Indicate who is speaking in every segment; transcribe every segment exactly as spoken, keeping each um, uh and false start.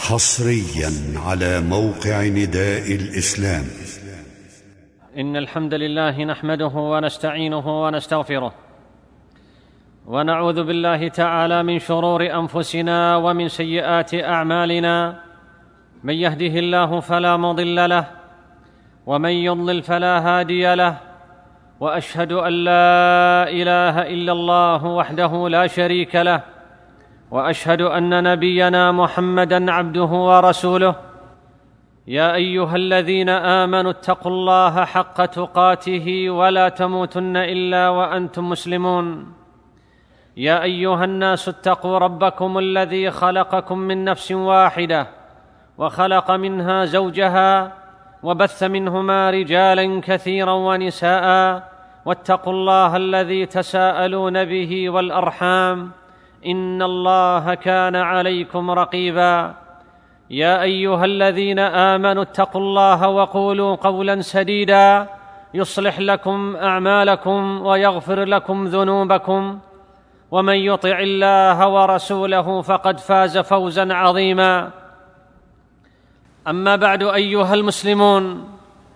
Speaker 1: حصريا على موقع نداء الإسلام.
Speaker 2: إن الحمد لله نحمده ونستعينه ونستغفره، ونعوذ بالله تعالى من شرور أنفسنا ومن سيئات أعمالنا. من يهده الله فلا مضل له، ومن يضلل فلا هادي له، وأشهد أن لا إله إلا الله وحده لا شريك له، وأشهد أن نبينا محمدًا عبده ورسوله. يا أيها الذين آمنوا اتقوا الله حق تقاته ولا تموتن إلا وأنتم مسلمون. يا أيها الناس اتقوا ربكم الذي خلقكم من نفس واحدة، وخلق منها زوجها، وبث منهما رجالا كثيرا ونساء، واتقوا الله الذي تساءلون به والأرحام، إن الله كان عليكم رقيبا. يا أيها الذين آمنوا اتقوا الله وقولوا قولا سديدا يصلح لكم أعمالكم ويغفر لكم ذنوبكم، ومن يطع الله ورسوله فقد فاز فوزا عظيما. أما بعد أيها المسلمون،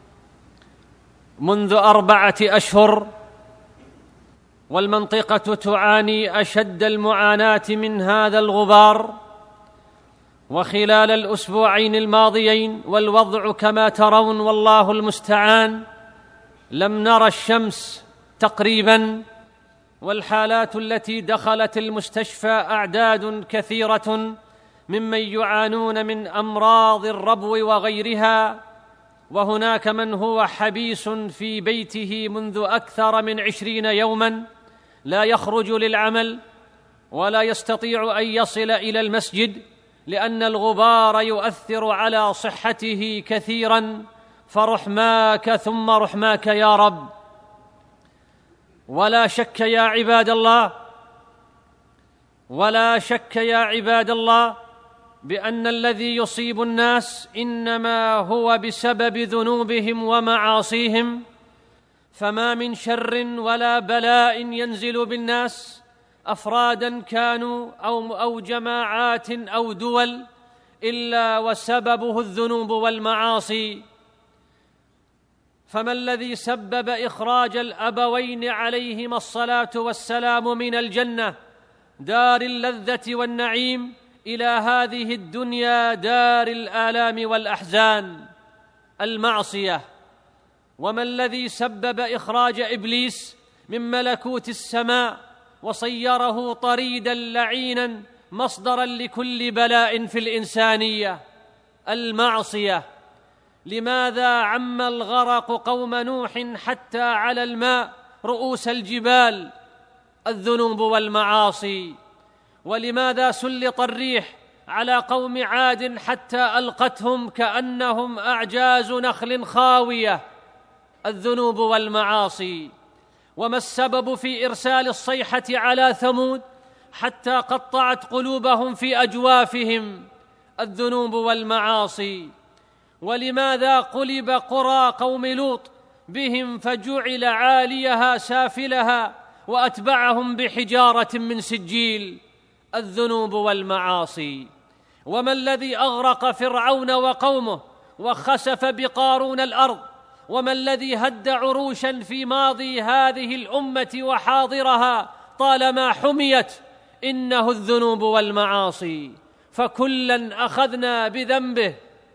Speaker 2: منذ أربعة أشهر والمنطقة تعاني أشد المعاناة من هذا الغبار، وخلال الأسبوعين الماضيين والوضع كما ترون والله المستعان لم نرى الشمس تقريبا، والحالات التي دخلت المستشفى أعداد كثيرة ممن يعانون من أمراض الربو وغيرها، وهناك من هو حبيس في بيته منذ أكثر من عشرين يوماً لا يخرج للعمل ولا يستطيع أن يصل إلى المسجد لأن الغبار يؤثر على صحته كثيراً، فرحماك ثم رحماك يا رب. ولا شك يا عباد الله ولا شك يا عباد الله بأن الذي يصيب الناس إنما هو بسبب ذنوبهم ومعاصيهم، فما من شر ولا بلاء ينزل بالناس أفراداً كانوا أو, أو جماعات أو دول إلا وسببه الذنوب والمعاصي. فما الذي سبب إخراج الأبوين عليهما الصلاة والسلام من الجنة دار اللذة والنعيم إلى هذه الدنيا دار الآلام والأحزان؟ المعصية. وما الذي سبب إخراج إبليس من ملكوت السماء وصيره طريداً لعيناً مصدراً لكل بلاء في الإنسانية؟ المعصية. لماذا عم الغرق قوم نوح حتى على الماء رؤوس الجبال؟ الذنوب والمعاصي. ولماذا سلط الريح على قوم عاد حتى ألقتهم كأنهم أعجاز نخل خاوية؟ الذنوب والمعاصي. وما السبب في إرسال الصيحة على ثمود حتى قطعت قلوبهم في أجوافهم؟ الذنوب والمعاصي. ولماذا قلب قرى قوم لوط بهم فجعل عاليها سافلها وأتبعهم بحجارة من سجيل؟ الذنوب والمعاصي. وما الذي أغرق فرعون وقومه وخسف بقارون الأرض؟ وما الذي هد عروشاً في ماضي هذه الأمة وحاضرها طالما حميت؟ إنه الذنوب والمعاصي. فكلاً أخذنا بذنبه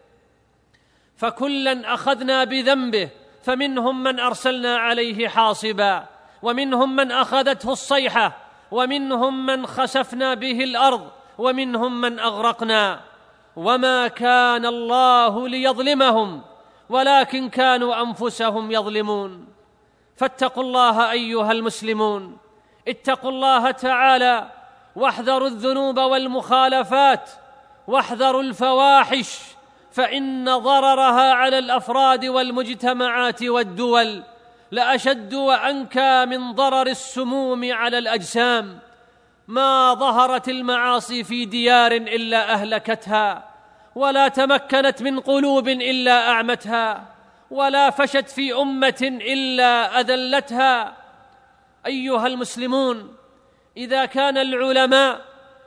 Speaker 2: فكلاً أخذنا بذنبه فمنهم من أرسلنا عليه حاصباً، ومنهم من أخذته الصيحة، ومنهم من خسفنا به الأرض، ومنهم من أغرقنا. وما كان الله ليظلمهم ولكن كانوا أنفسهم يظلمون. فاتقوا الله أيها المسلمون، اتقوا الله تعالى، واحذروا الذنوب والمخالفات، واحذروا الفواحش، فإن ضررها على الأفراد والمجتمعات والدول لأشد وأنكى من ضرر السموم على الأجسام. ما ظهرت المعاصي في ديار إلا أهلكتها، ولا تمكنت من قلوب إلا أعمتها، ولا فشت في أمة إلا أذلتها. أيها المسلمون، إذا كان العلماء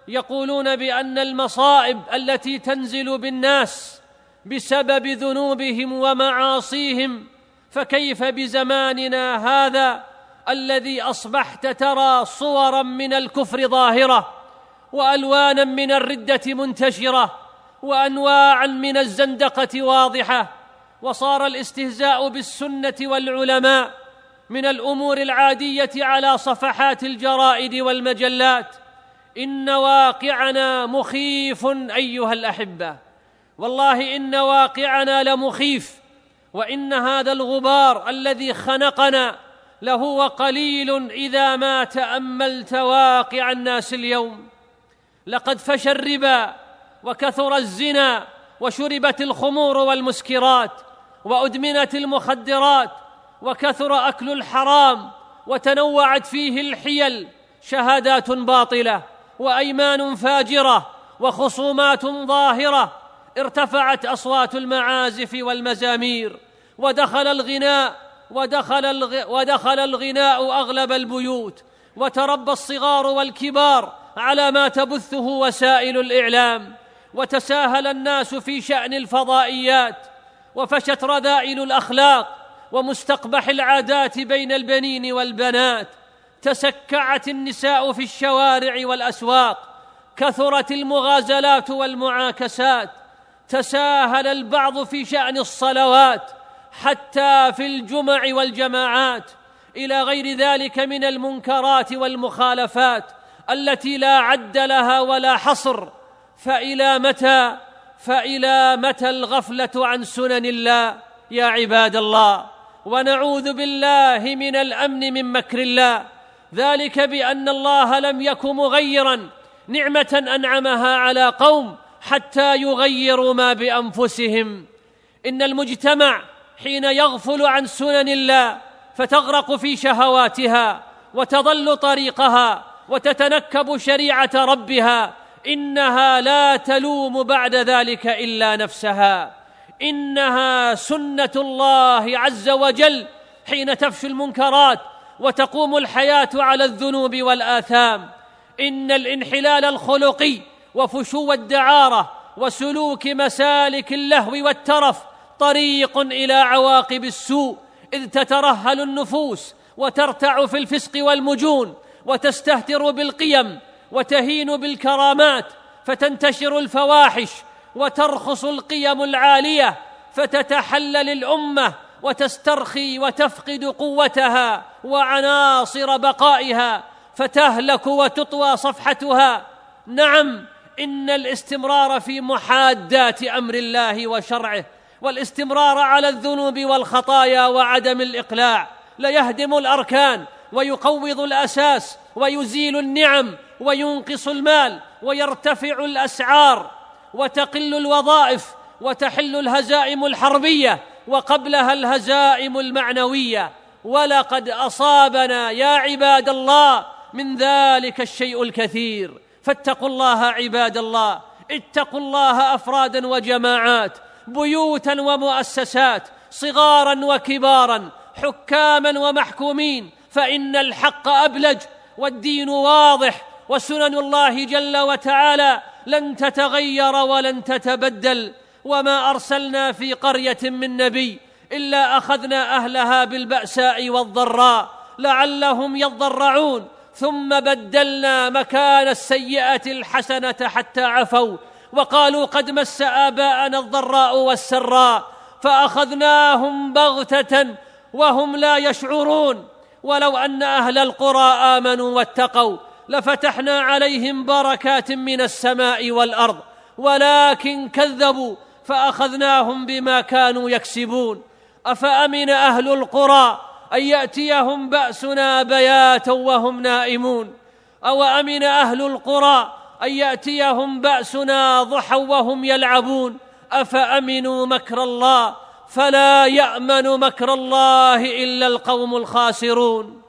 Speaker 2: يقولون بأن المصائب التي تنزل بالناس بسبب ذنوبهم ومعاصيهم، فكيف بزماننا هذا الذي أصبحت ترى صوراً من الكفر ظاهرة، وألواناً من الردة منتشرة، وأنواعاً من الزندقة واضحة، وصار الاستهزاء بالسنة والعلماء من الأمور العادية على صفحات الجرائد والمجلات. إن واقعنا مخيف أيها الأحبة، والله إن واقعنا لمخيف، وإن هذا الغبار الذي خنقنا لهو قليل إذا ما تأملت واقع الناس اليوم. لقد فشى الربا، وكثر الزنا، وشربت الخمور والمسكرات، وأدمنت المخدرات، وكثر أكل الحرام، وتنوعت فيه الحيل، شهادات باطلة، وأيمان فاجرة، وخصومات ظاهرة. ارتفعت أصوات المعازف والمزامير، ودخل الغناء ودخل, الغ... ودخل الغناء أغلب البيوت، وتربى الصغار والكبار على ما تبثه وسائل الإعلام، وتساهل الناس في شأن الفضائيات، وفشت رذائل الأخلاق ومستقبح العادات بين البنين والبنات، تسكعت النساء في الشوارع والأسواق، كثرت المغازلات والمعاكسات، تساهل البعض في شأن الصلوات حتى في الجمع والجماعات، إلى غير ذلك من المنكرات والمخالفات التي لا عد لها ولا حصر. فإلى متى فإلى متى الغفلة عن سنن الله يا عباد الله؟ ونعوذ بالله من الأمن من مكر الله، ذلك بأن الله لم يك مغيراً نعمة أنعمها على قوم حتى يغيروا ما بأنفسهم. إن المجتمع حين يغفل عن سنن الله فتغرق في شهواتها، وتضل طريقها، وتتنكب شريعة ربها، إنها لا تلوم بعد ذلك إلا نفسها. إنها سنة الله عز وجل حين تفشو المنكرات وتقوم الحياة على الذنوب والآثام. إن الانحلال الخلقي وفشو الدعارة وسلوك مسالك اللهو والترف طريق إلى عواقب السوء، إذ تترهل النفوس وترتع في الفسق والمجون، وتستهتر بالقيم، وتهين بالكرامات، فتنتشر الفواحش، وترخص القيم العالية، فتتحلل الأمة وتسترخي وتفقد قوتها وعناصر بقائها، فتهلك وتطوى صفحتها. نعم، إن الاستمرار في محادات أمر الله وشرعه، والاستمرار على الذنوب والخطايا وعدم الإقلاع ليهدم الأركان، ويقوض الأساس، ويزيل النعم، وينقص المال، ويرتفع الأسعار، وتقل الوظائف، وتحل الهزائم الحربية، وقبلها الهزائم المعنوية. ولقد أصابنا يا عباد الله من ذلك الشيء الكثير. فاتقوا الله عباد الله، اتقوا الله أفرادا وجماعات، بيوتا ومؤسسات، صغارا وكبارا، حكاما ومحكومين، فإن الحق أبلج، والدين واضح، وسنن الله جل وتعالى لن تتغير ولن تتبدل. وما أرسلنا في قرية من نبي إلا أخذنا أهلها بالبأساء والضراء لعلهم يضرعون، ثم بدلنا مكان السيئة الحسنة حتى عفوا وقالوا قد مس آباءنا الضراء والسراء فأخذناهم بغتة وهم لا يشعرون. ولو أن أهل القرى آمنوا واتقوا لفتحنا عليهم بركات من السماء والأرض، ولكن كذبوا فأخذناهم بما كانوا يكسبون. أفأمن أهل القرى أن يأتيهم بأسنا بياتا وهم نائمون، أو أمن أهل القرى أن يأتيهم بأسنا ضحى وهم يلعبون. أفأمنوا مكر الله فلا يأمن مكر الله إلا القوم الخاسرون.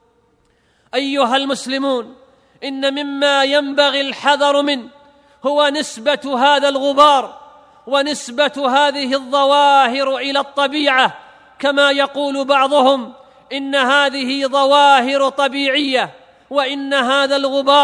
Speaker 2: أيها المسلمون، إن مما ينبغي الحذر منه هو نسبة هذا الغبار ونسبة هذه الظواهر إلى الطبيعة، كما يقول بعضهم إن هذه ظواهر طبيعية، وإن هذا الغبار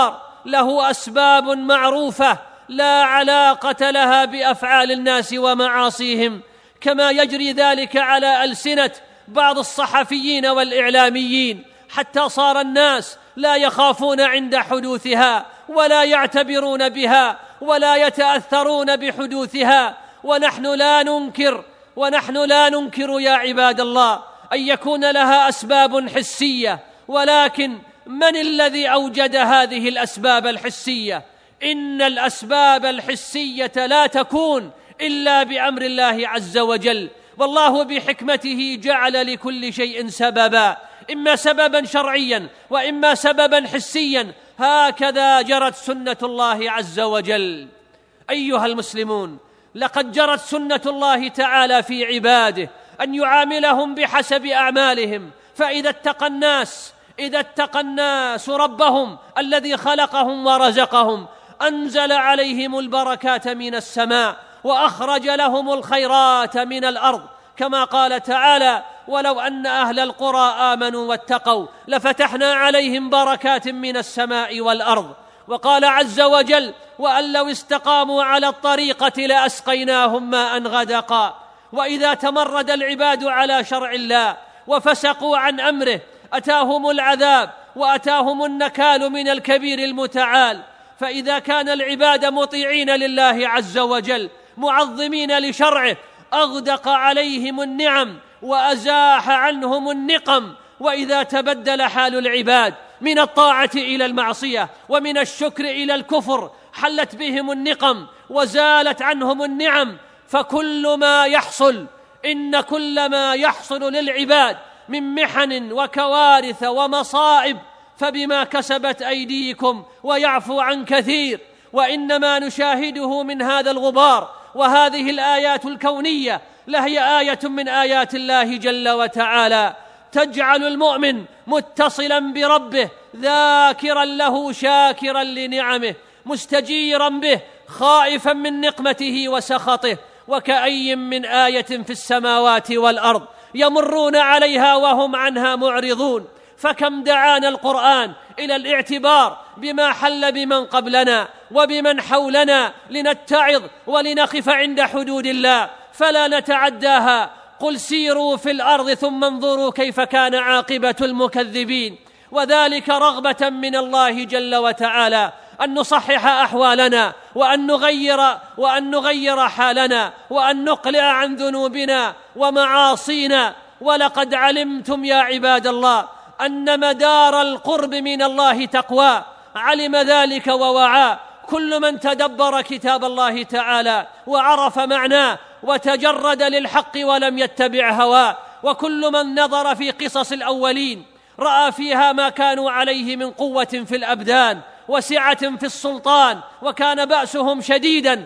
Speaker 3: له أسباب معروفة لا علاقة لها بأفعال الناس ومعاصيهم، كما يجري ذلك على ألسنة بعض الصحفيين والإعلاميين، حتى صار الناس لا يخافون عند حدوثها ولا يعتبرون بها ولا يتأثرون بحدوثها. ونحن لا ننكر ونحن لا ننكر يا عباد الله أن يكون لها أسباب حسية، ولكن من الذي أوجد هذه الأسباب الحسية؟ إن الأسباب الحسية لا تكون إلا بأمر الله عز وجل، والله بحكمته جعل لكل شيء سببا، إما سببا شرعيا وإما سببا حسيا، هكذا جرت سنة الله عز وجل. أيها المسلمون، لقد جرت سنة الله تعالى في عباده أن يعاملهم بحسب أعمالهم، فإذا اتقى الناس إذا اتقى الناس ربهم الذي خلقهم ورزقهم أنزل عليهم البركات من السماء وأخرج لهم الخيرات من الأرض، كما قال تعالى: ولو أن أهل القرى آمنوا واتقوا لفتحنا عليهم بركات من السماء والأرض. وقال عز وجل: وأن لو استقاموا على الطريقة لأسقيناهم ماء غدقا. وإذا تمرد العباد على شرع الله وفسقوا عن أمره أتاهم العذاب وأتاهم النكال من الكبير المتعال. فإذا كان العباد مطيعين لله عز وجل معظمين لشرعه أغدق عليهم النعم وأزاح عنهم النقم. وإذا تبدل حال العباد من الطاعة إلى المعصية ومن الشكر إلى الكفر حلت بهم النقم وزالت عنهم النعم. فكل ما يحصل إن كل ما يحصل للعباد من محن وكوارث ومصائب فبما كسبت أيديكم ويعفو عن كثير. وإنما نشاهده من هذا الغبار وهذه الآيات الكونية لهي آية من آيات الله جل وتعالى تجعل المؤمن متصلا بربه ذاكرا له شاكرا لنعمه مستجيرا به خائفا من نقمته وسخطه. وكأي من آية في السماوات والأرض يمرون عليها وهم عنها معرضون. فكم دعانا القرآن إلى الاعتبار بما حل بمن قبلنا وبمن حولنا لنتعظ ولنقف عند حدود الله فلا نتعداها. قل سيروا في الأرض ثم انظروا كيف كان عاقبة المكذبين. وذلك رغبة من الله جل وتعالى أن نصحح أحوالنا وأن نغير وأن نغير حالنا وأن نقلع عن ذنوبنا ومعاصينا. ولقد علمتم يا عباد الله أن مدار القرب من الله تقوى، علم ذلك ووعى كل من تدبر كتاب الله تعالى وعرف معناه وتجرد للحق ولم يتبع هواه. وكل من نظر في قصص الأولين رأى فيها ما كانوا عليه من قوة في الأبدان وسعة في السلطان وكان بأسهم شديدا،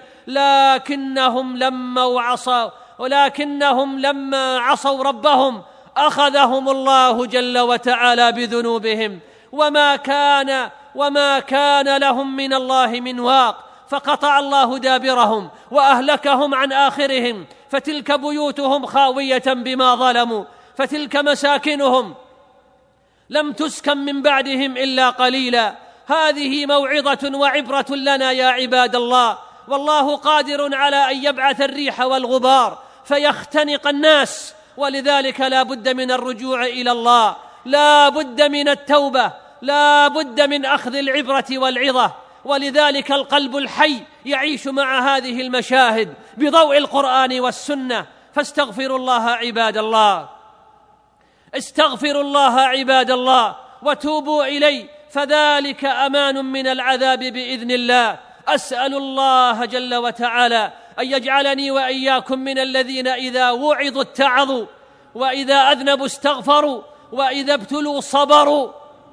Speaker 3: لكنهم لما عصوا ولكنهم لما عصوا ربهم أخذهم الله جل وتعالى بذنوبهم وما كان وما كان لهم من الله من واق، فقطع الله دابرهم وأهلكهم عن آخرهم. فتلك بيوتهم خاوية بما ظلموا، فتلك مساكنهم لم تسكن من بعدهم إلا قليلا. هذه موعظة وعبرة لنا يا عباد الله، والله قادر على أن يبعث الريح والغبار فيختنق الناس، ولذلك لا بد من الرجوع إلى الله، لا بد من التوبة، لا بد من أخذ العبرة والعظة. ولذلك القلب الحي يعيش مع هذه المشاهد بضوء القرآن والسنة. فاستغفروا الله عباد الله، استغفروا الله عباد الله وتوبوا إليه، فذلك أمان من العذاب بإذن الله. أسأل الله جل وتعالى أن يجعلني وإياكم من الذين إذا وعظوا اتعظوا وإذا أذنبوا استغفروا وإذا ابتلوا صبروا،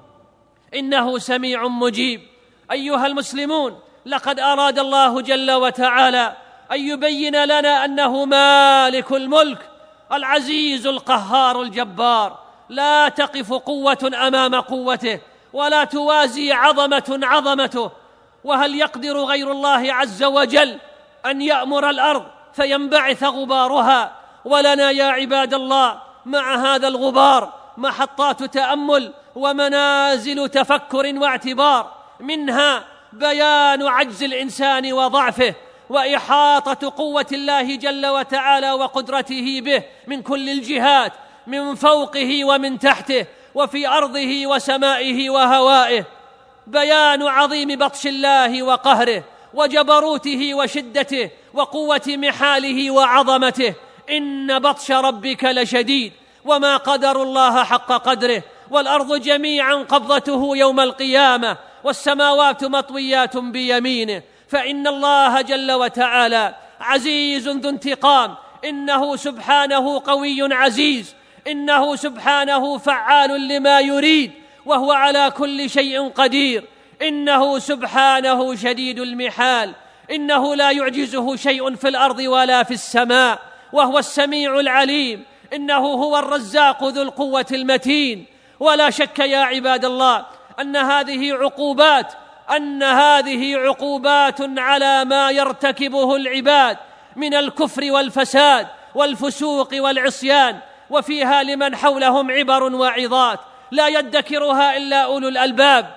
Speaker 3: إنه سميع مجيب. أيها المسلمون، لقد أراد الله جل وتعالى أن يبين لنا أنه مالك الملك العزيز القهار الجبار، لا تقف قوة أمام قوته ولا توازي عظمة عظمته. وهل يقدر غير الله عز وجل أن يأمر الأرض فينبعث غبارها؟ ولنا يا عباد الله مع هذا الغبار محطات تأمل ومنازل تفكر واعتبار، منها بيان عجز الإنسان وضعفه، وإحاطة قوة الله جل وتعالى وقدرته به من كل الجهات، من فوقه ومن تحته، وفي أرضه وسمائه وهوائه. بيان عظيم بطش الله وقهره وجبروته وشدته وقوة محاله وعظمته. إن بطش ربك لشديد وما قدروا الله حق قدره، والأرض جميعا قبضته يوم القيامة والسماوات مطويات بيمينه. فإن الله جل وتعالى عزيز ذو انتقام، إنه سبحانه قوي عزيز، إنه سبحانه فعال لما يريد، وهو على كل شيء قدير. إنه سبحانه شديد المحال، إنه لا يعجزه شيء في الأرض ولا في السماء، وهو السميع العليم. إنه هو الرزاق ذو القوة المتين. ولا شك يا عباد الله أن هذه عقوبات أن هذه عقوبات على ما يرتكبه العباد من الكفر والفساد والفسوق والعصيان، وفيها لمن حولهم عبر وعظات لا يدكرها إلا أولو الألباب.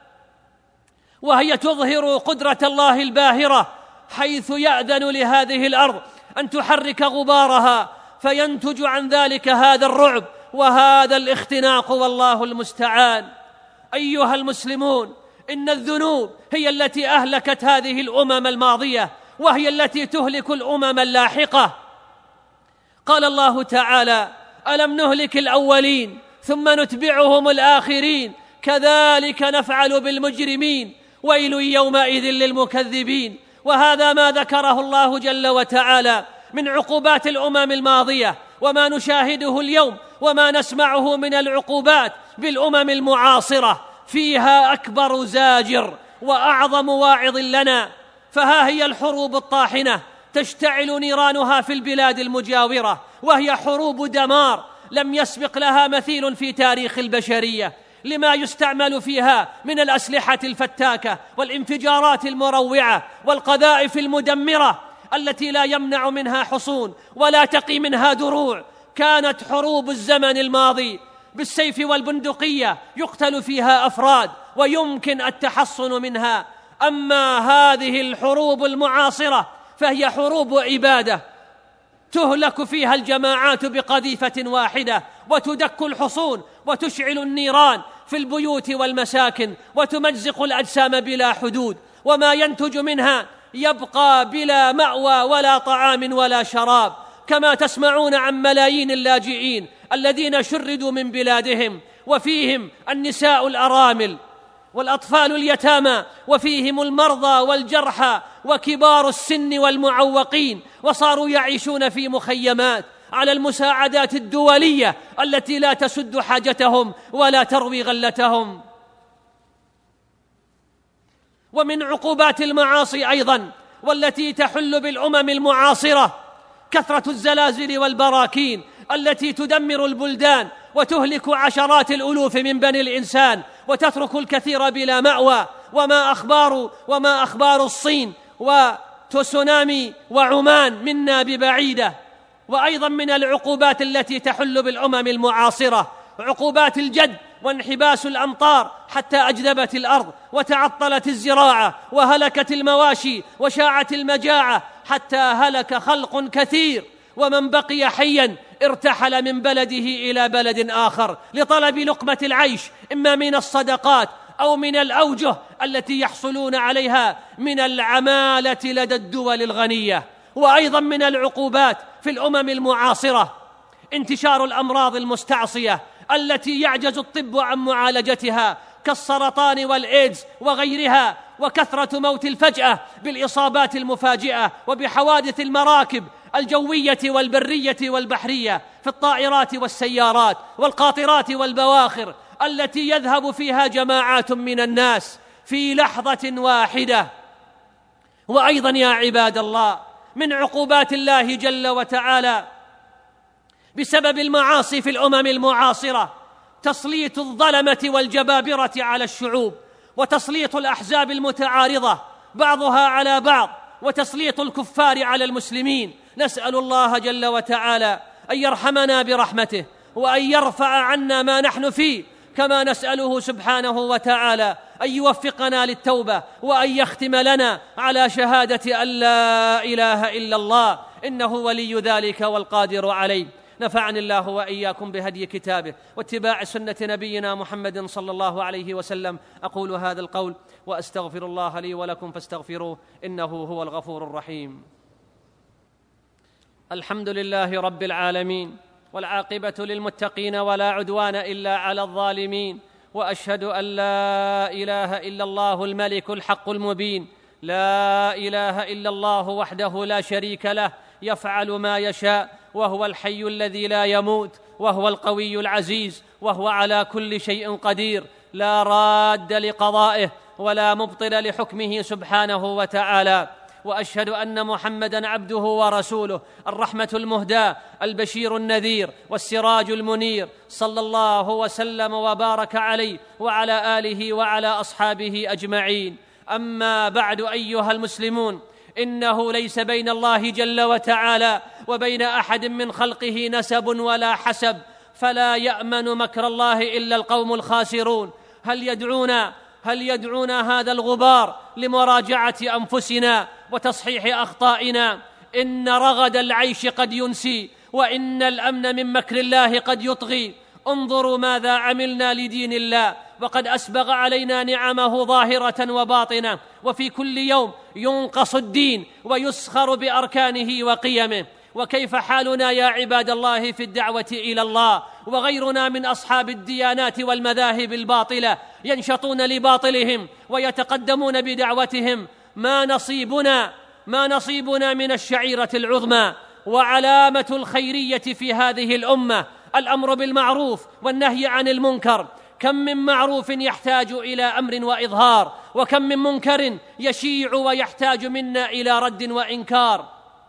Speaker 3: وهي تظهر قدرة الله الباهرة، حيث يأذن لهذه الأرض أن تحرك غبارها، فينتج عن ذلك هذا الرعب وهذا الاختناق، والله المستعان. أيها المسلمون، إن الذنوب هي التي أهلكت هذه الأمم الماضية، وهي التي تهلك الأمم اللاحقة. قال الله تعالى: ألم نهلك الأولين ثم نتبعهم الآخرين كذلك نفعل بالمجرمين ويل يومئذ للمكذبين. وهذا ما ذكره الله جل وتعالى من عقوبات الأمم الماضية، وما نشاهده اليوم وما نسمعه من العقوبات بالأمم المعاصرة فيها أكبر زاجر وأعظم واعظ لنا. فها هي الحروب الطاحنة تشتعل نيرانها في البلاد المجاورة، وهي حروب دمار لم يسبق لها مثيل في تاريخ البشرية، لما يستعمل فيها من الأسلحة الفتاكة والانفجارات المروعة والقذائف المدمرة التي لا يمنع منها حصون ولا تقي منها دروع. كانت حروب الزمن الماضي بالسيف والبندقية يقتل فيها أفراد ويمكن التحصن منها. أما هذه الحروب المعاصرة فهي حروب عبادة، تهلك فيها الجماعات بقذيفة واحدة، وتدك الحصون وتشعل النيران في البيوت والمساكن، وتمزق الأجسام بلا حدود، وما ينتج منها يبقى بلا مأوى ولا طعام ولا شراب. كما تسمعون عن ملايين اللاجئين الذين شردوا من بلادهم، وفيهم النساء الأرامل والأطفال اليتامى، وفيهم المرضى والجرحى وكبار السن والمعوقين، وصاروا يعيشون في مخيمات على المساعدات الدولية التي لا تسد حاجتهم ولا تروي غلتهم. ومن عقوبات المعاصي أيضا والتي تحل بالأمم المعاصرة كثرة الزلازل والبراكين التي تدمر البلدان وتهلك عشرات الألوف من بني الإنسان، وتترك الكثير بلا مأوى. وما أخبار وما أخبار الصين وتسونامي وعمان منا ببعيدة. وأيضا من العقوبات التي تحل بالأمم المعاصرة عقوبات الجد وانحباس الأمطار، حتى أجذبت الأرض وتعطلت الزراعة وهلكت المواشي وشاعت المجاعة، حتى هلك خلق كثير. ومن بقي حيا ارتحل من بلده إلى بلد آخر لطلب لقمة العيش، إما من الصدقات أو من الأوجه التي يحصلون عليها من العمالة لدى الدول الغنية. وأيضا من العقوبات في الأمم المعاصرة انتشار الأمراض المستعصية التي يعجز الطب عن معالجتها، كالسرطان والإيدز وغيرها، وكثرة موت الفجأة بالإصابات المفاجئة، وبحوادث المراكب الجوية والبرية والبحرية في الطائرات والسيارات والقاطرات والبواخر، التي يذهب فيها جماعات من الناس في لحظة واحدة. وأيضا يا عباد الله، من عقوبات الله جل وتعالى بسبب المعاصي في الأمم المعاصرة تسليط الظلمة والجبابرة على الشعوب، وتسليط الأحزاب المتعارضة بعضها على بعض، وتسليط الكفار على المسلمين. نسأل الله جل وتعالى أن يرحمنا برحمته، وأن يرفع عنا ما نحن فيه، كما نسأله سبحانه وتعالى أن يوفقنا للتوبة، وأن يختم لنا على شهادة أن لا إله إلا الله، إنه ولي ذلك والقادر عليه. نفعني الله وإياكم بهدي كتابه واتباع سنة نبينا محمد صلى الله عليه وسلم. أقول هذا القول وأستغفر الله لي ولكم فاستغفروه إنه هو الغفور الرحيم. الحمد لله رب العالمين، والعاقبة للمتقين ولا عدوان إلا على الظالمين، وأشهد أن لا إله إلا الله الملك الحق المبين، لا إله إلا الله وحده لا شريك له، يفعل ما يشاء، وهو الحي الذي لا يموت، وهو القوي العزيز، وهو على كل شيء قدير، لا راد لقضائه ولا مبطل لحكمه سبحانه وتعالى. وأشهد أن محمدًا عبده ورسوله، الرحمة المهداة، البشير النذير، والسراج المنير، صلى الله وسلم وبارك عليه وعلى آله وعلى أصحابه أجمعين. أما بعد أيها المسلمون، إنه ليس بين الله جل وتعالى وبين أحد من خلقه نسب ولا حسب، فلا يأمن مكر الله إلا القوم الخاسرون. هل يدعونا هل يدعونا هذا الغبار لمراجعة أنفسنا وتصحيح أخطائنا؟ إن رغد العيش قد ينسي، وإن الأمن من مكر الله قد يطغي. انظروا ماذا عملنا لدين الله، وقد أسبغ علينا نعمه ظاهرة وباطنة، وفي كل يوم ينقص الدين ويسخر بأركانه وقيمه. وكيف حالنا يا عباد الله في الدعوة إلى الله؟ وغيرنا من أصحاب الديانات والمذاهب الباطلة ينشطون لباطلهم ويتقدمون بدعوتهم. ما نصيبنا ما نصيبنا من الشعيرة العظمى وعلامة الخيرية في هذه الأمة؟ الأمر بالمعروف والنهي عن المنكر. كم من معروف يحتاج إلى أمر وإظهار، وكم من منكر يشيع ويحتاج منا إلى رد وإنكار.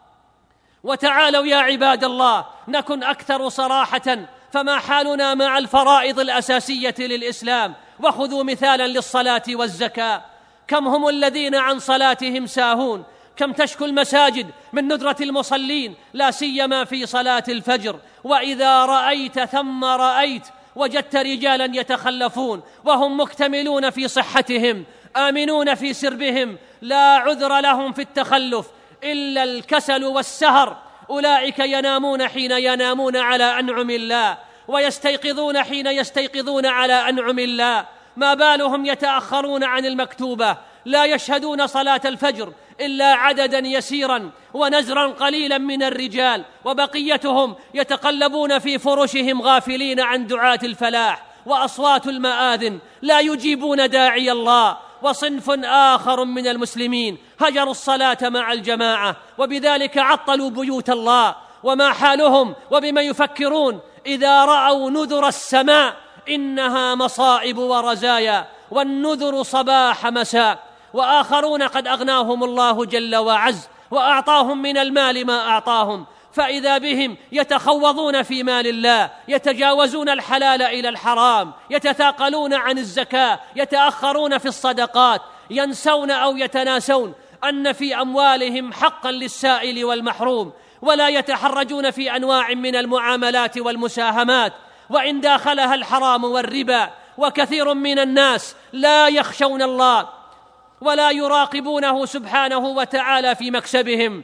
Speaker 3: وتعالوا يا عباد الله نكن أكثر صراحة، فما حالنا مع الفرائض الأساسية للإسلام؟ وخذوا مثالا للصلاة والزكاة. كم هم الذين عن صلاتهم ساهون؟ كم تشكو المساجد من ندرة المصلين، لا سيما في صلاة الفجر. وإذا رأيت ثم رأيت، وجدت رجالا يتخلفون وهم مكتملون في صحتهم، آمنون في سربهم، لا عذر لهم في التخلف إلا الكسل والسهر. أولئك ينامون حين ينامون على أنعم الله، ويستيقظون حين يستيقظون على أنعم الله. ما بالهم يتأخرون عن المكتوبة، لا يشهدون صلاة الفجر إلا عددا يسيرا ونزرا قليلا من الرجال، وبقيتهم يتقلبون في فرشهم غافلين عن دعاة الفلاح وأصوات المآذن، لا يجيبون داعي الله. وصنف آخر من المسلمين هجروا الصلاة مع الجماعة، وبذلك عطلوا بيوت الله. وما حالهم وبما يفكرون إذا رأوا نذر السماء؟ إنها مصائب ورزايا، والنذر صباح مساء. وآخرون قد أغناهم الله جل وعز وأعطاهم من المال ما أعطاهم، فإذا بهم يتخوضون في مال الله، يتجاوزون الحلال إلى الحرام، يتثاقلون عن الزكاة، يتأخرون في الصدقات، ينسون أو يتناسون أن في أموالهم حقا للسائل والمحروم، ولا يتحرجون في أنواع من المعاملات والمساهمات، وإن داخلها الحرام والربا. وكثير من الناس لا يخشون الله ولا يراقبونه سبحانه وتعالى في مكسبهم،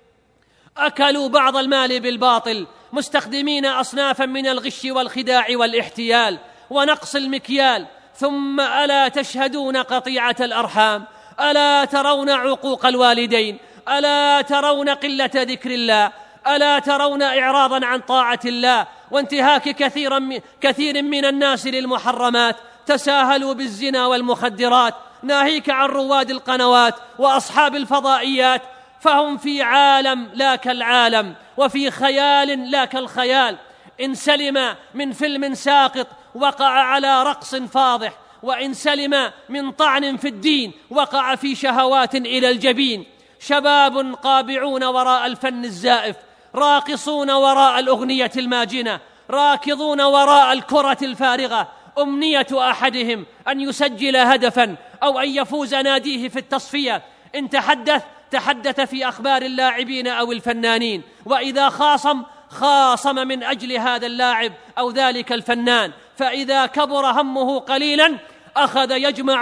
Speaker 3: أكلوا بعض المال بالباطل، مستخدمين أصنافا من الغش والخداع والاحتيال ونقص المكيال. ثم ألا تشهدون قطيعة الأرحام؟ ألا ترون عقوق الوالدين؟ ألا ترون قلة ذكر الله؟ ألا ترون إعراضا عن طاعة الله وانتهاك كثير كثير من الناس للمحرمات؟ تساهلوا بالزنا والمخدرات، ناهيك عن رواد القنوات وأصحاب الفضائيات، فهم في عالم لا كالعالم، وفي خيال لا كالخيال. إن سلم من فيلم ساقط وقع على رقص فاضح، وإن سلم من طعن في الدين وقع في شهوات إلى الجبين. شباب قابعون وراء الفن الزائف، راقصون وراء الأغنية الماجنة، راكضون وراء الكرة الفارغة. أمنية أحدهم أن يسجل هدفا أو أن يفوز ناديه في التصفية. إن تحدث تحدث في أخبار اللاعبين أو الفنانين، وإذا خاصم خاصم من أجل هذا اللاعب أو ذلك الفنان. فإذا كبر همه قليلا أخذ يجمع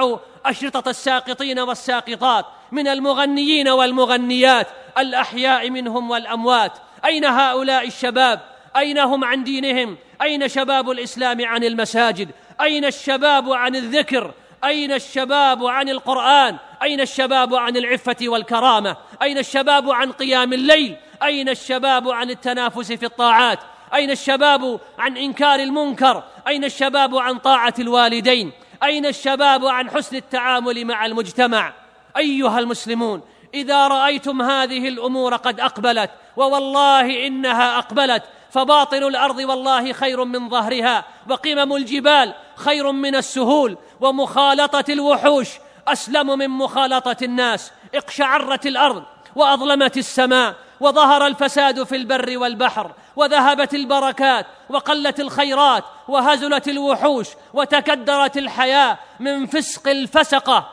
Speaker 3: أشرطة الساقطين والساقطات من المغنيين والمغنيات الأحياء منهم والأموات. أين هؤلاء الشباب؟ أين هم عن دينهم؟ أين شباب الإسلام عن المساجد؟ أين الشباب عن الذكر؟ أين الشباب عن القرآن؟ أين الشباب عن العفة والكرامة؟ أين الشباب عن قيام الليل؟ أين الشباب عن التنافس في الطاعات؟ أين الشباب عن إنكار المنكر؟ أين الشباب عن طاعة الوالدين؟ أين الشباب عن حسن التعامل مع المجتمع؟ أيها المسلمون، إذا رأيتم هذه الأمور قد أقبلت، ووالله إنها أقبلت، فباطن الأرض والله خير من ظهرها، وقمم الجبال خير من السهول، ومخالطة الوحوش أسلم من مخالطة الناس. اقشعرت الأرض وأظلمت السماء، وظهر الفساد في البر والبحر، وذهبت البركات، وقلت الخيرات، وهزلت الوحوش، وتكدرت الحياة من فسق الفسقة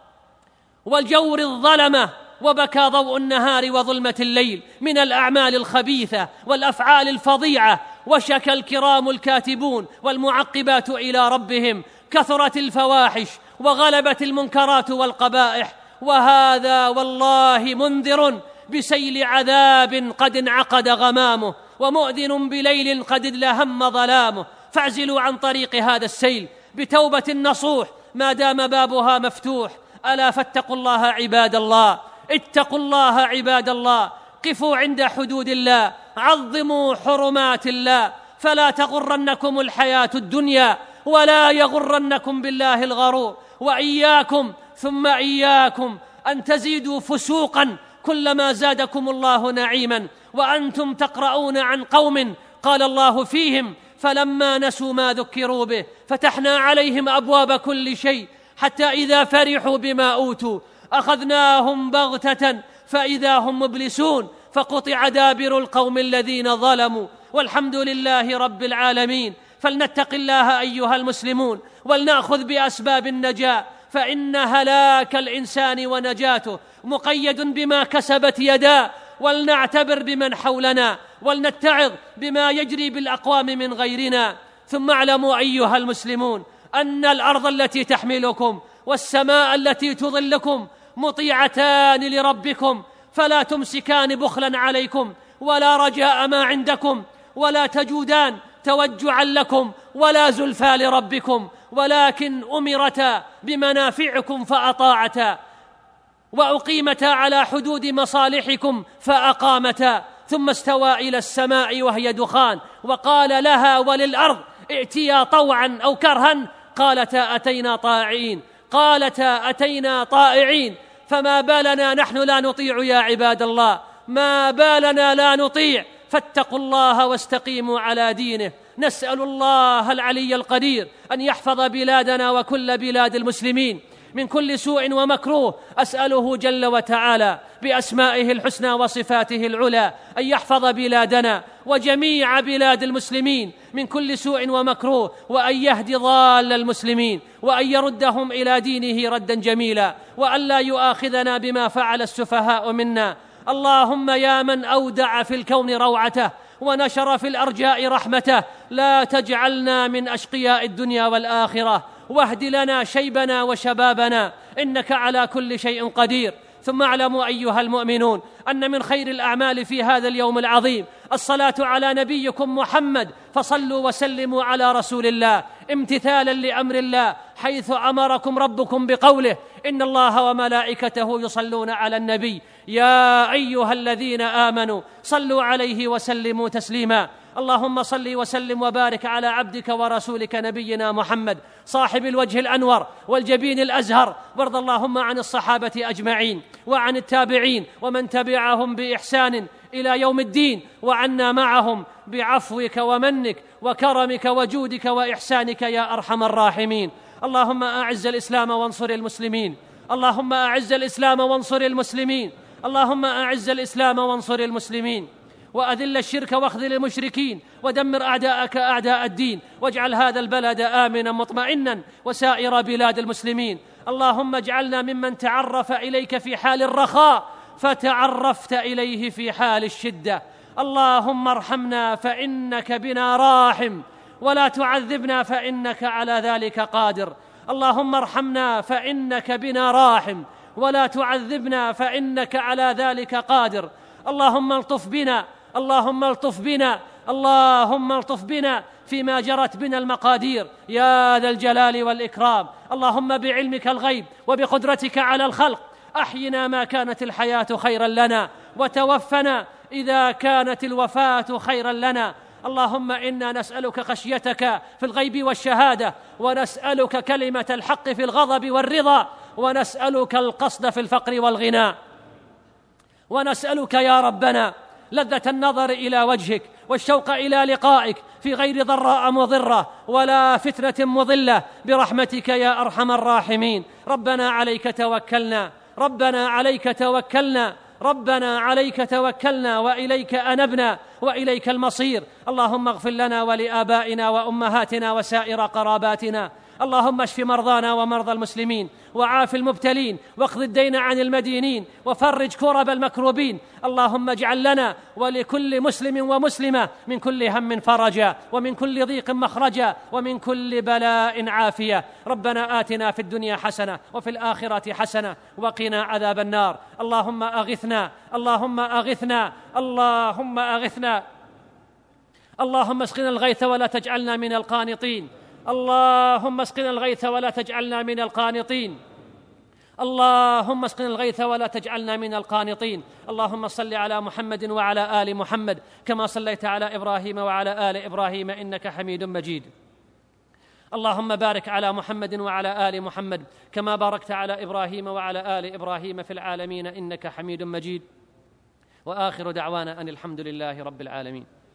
Speaker 3: والجور الظلمة، وبكى ضوء النهار وظلمة الليل من الأعمال الخبيثة والأفعال الفظيعة، وشكى الكرام الكاتبون والمعقبات إلى ربهم. كثرت الفواحش وغلبت المنكرات والقبائح، وهذا والله منذر بسيل عذاب قد انعقد غمامه، ومؤذن بليل قد ادلهم ظلامه. فاعزلوا عن طريق هذا السيل بتوبة نصوح ما دام بابها مفتوح. ألا فاتقوا الله عباد الله، اتقوا الله عباد الله، قفوا عند حدود الله، عظموا حرمات الله، فلا تغرنكم الحياة الدنيا ولا يغرنكم بالله الغرور. وإياكم ثم إياكم أن تزيدوا فسوقا كلما زادكم الله نعيما، وأنتم تقرؤون عن قوم قال الله فيهم: فلما نسوا ما ذكروا به فتحنا عليهم أبواب كل شيء حتى إذا فرحوا بما أوتوا أخذناهم بغتة فإذا هم مبلسون، فقطع دابر القوم الذين ظلموا، والحمد لله رب العالمين. فلنتق الله أيها المسلمون، ولنأخذ بأسباب النجاة، فإن هلاك الإنسان ونجاته مقيد بما كسبت يداه. ولنعتبر بمن حولنا، ولنتعظ بما يجري بالأقوام من غيرنا. ثم اعلموا أيها المسلمون أن الأرض التي تحملكم والسماء التي تظلكم مطيعتان لربكم، فلا تمسكان بخلا عليكم ولا رجاء ما عندكم، ولا تجودان توجعا لكم ولا زلفى لربكم، ولكن أمرتا بمنافعكم فأطاعتا، وأقيمتا على حدود مصالحكم فأقامتا. ثم استوى إلى السماء وهي دخان، وقال لها وللأرض ائتيا طوعا أو كرها، قالتا أتينا طائعين قالتا أتينا طائعين. فما بالنا نحن لا نطيع يا عباد الله؟ ما بالنا لا نطيع؟ فاتقوا الله واستقيموا على دينه. نسأل الله العلي القدير أن يحفظ بلادنا وكل بلاد المسلمين من كل سوء ومكروه. أسأله جل وتعالى بأسمائه الحسنى وصفاته العلى أن يحفظ بلادنا وجميع بلاد المسلمين من كل سوء ومكروه، وأن يهدي ضال المسلمين، وأن يردهم إلى دينه ردا جميلا، وأن لا يؤاخذنا بما فعل السفهاء منا. اللهم يا من أودع في الكون روعته ونشر في الأرجاء رحمته، لا تجعلنا من أشقياء الدنيا والآخرة، واهد لنا شيبنا وشبابنا، إنك على كل شيء قدير. ثم اعلموا أيها المؤمنون أن من خير الأعمال في هذا اليوم العظيم الصلاة على نبيكم محمد، فصلوا وسلموا على رسول الله امتثالا لأمر الله، حيث أمركم ربكم بقوله: إن الله وملائكته يصلون على النبي يا أيها الذين آمنوا صلوا عليه وسلموا تسليما. اللهم صل وسلم وبارك على عبدك ورسولك نبينا محمد صاحب الوجه الأنور والجبين الأزهر، وارض اللهم عن الصحابة أجمعين وعن التابعين ومن تبعهم بإحسان إلى يوم الدين، وعنا معهم بعفوك ومنك وكرمك وجودك وإحسانك يا أرحم الراحمين. اللهم أعز الإسلام وانصر المسلمين، اللهم أعز الإسلام وانصر المسلمين، اللهم أعز الإسلام وانصر المسلمين، وأذل الشرك واخذل المشركين، ودمر أعداءك أعداء الدين، واجعل هذا البلد آمنا مطمئنا وسائر بلاد المسلمين. اللهم اجعلنا ممن تعرف إليك في حال الرخاء فتعرفت إليه في حال الشدة. اللهم ارحمنا فإنك بنا راحم، ولا تعذبنا فإنك على ذلك قادر. اللهم ارحمنا فإنك بنا راحم، ولا تعذبنا فإنك على ذلك قادر. اللهم الطف بنا، اللهم الطف بنا، اللهم الطف بنا فيما جرت بنا المقادير يا ذا الجلال والإكرام. اللهم بعلمك الغيب وبقدرتك على الخلق أحينا ما كانت الحياة خيرا لنا، وتوفنا إذا كانت الوفاة خيرا لنا. اللهم إنا نسألك خشيتك في الغيب والشهادة، ونسألك كلمة الحق في الغضب والرضا، ونسألك القصد في الفقر والغنى، ونسألك يا ربنا لذة النظر إلى وجهك والشوق إلى لقائك في غير ضراء مضرة ولا فتنة مضلة، برحمتك يا أرحم الراحمين. ربنا عليك توكلنا، ربنا عليك توكلنا، ربنا عليك توكلنا، وإليك أنبنا، وإليك المصير. اللهم اغفر لنا ولآبائنا وأمهاتنا وسائر قراباتنا. اللهم اشف مرضانا ومرضى المسلمين، وعاف المبتلين، واقض الدين عن المدينين، وفرج كرب المكروبين. اللهم اجعل لنا ولكل مسلم ومسلمة من كل هم فرجا، ومن كل ضيق مخرجا، ومن كل بلاء عافية. ربنا آتنا في الدنيا حسنة وفي الآخرة حسنة وقنا عذاب النار. اللهم أغثنا، اللهم أغثنا، اللهم أغثنا. اللهم اسقنا الغيث ولا تجعلنا من القانطين، اللهم اسقنا الغيث ولا تجعلنا من القانطين، اللهم اسقنا الغيث ولا تجعلنا من القانطين. اللهم صل على محمد وعلى آل محمد كما صليت على إبراهيم وعلى آل إبراهيم إنك حميد مجيد. اللهم بارك على محمد وعلى آل محمد كما باركت على إبراهيم وعلى آل إبراهيم في العالمين إنك حميد مجيد. وآخر دعوانا أن الحمد لله رب العالمين.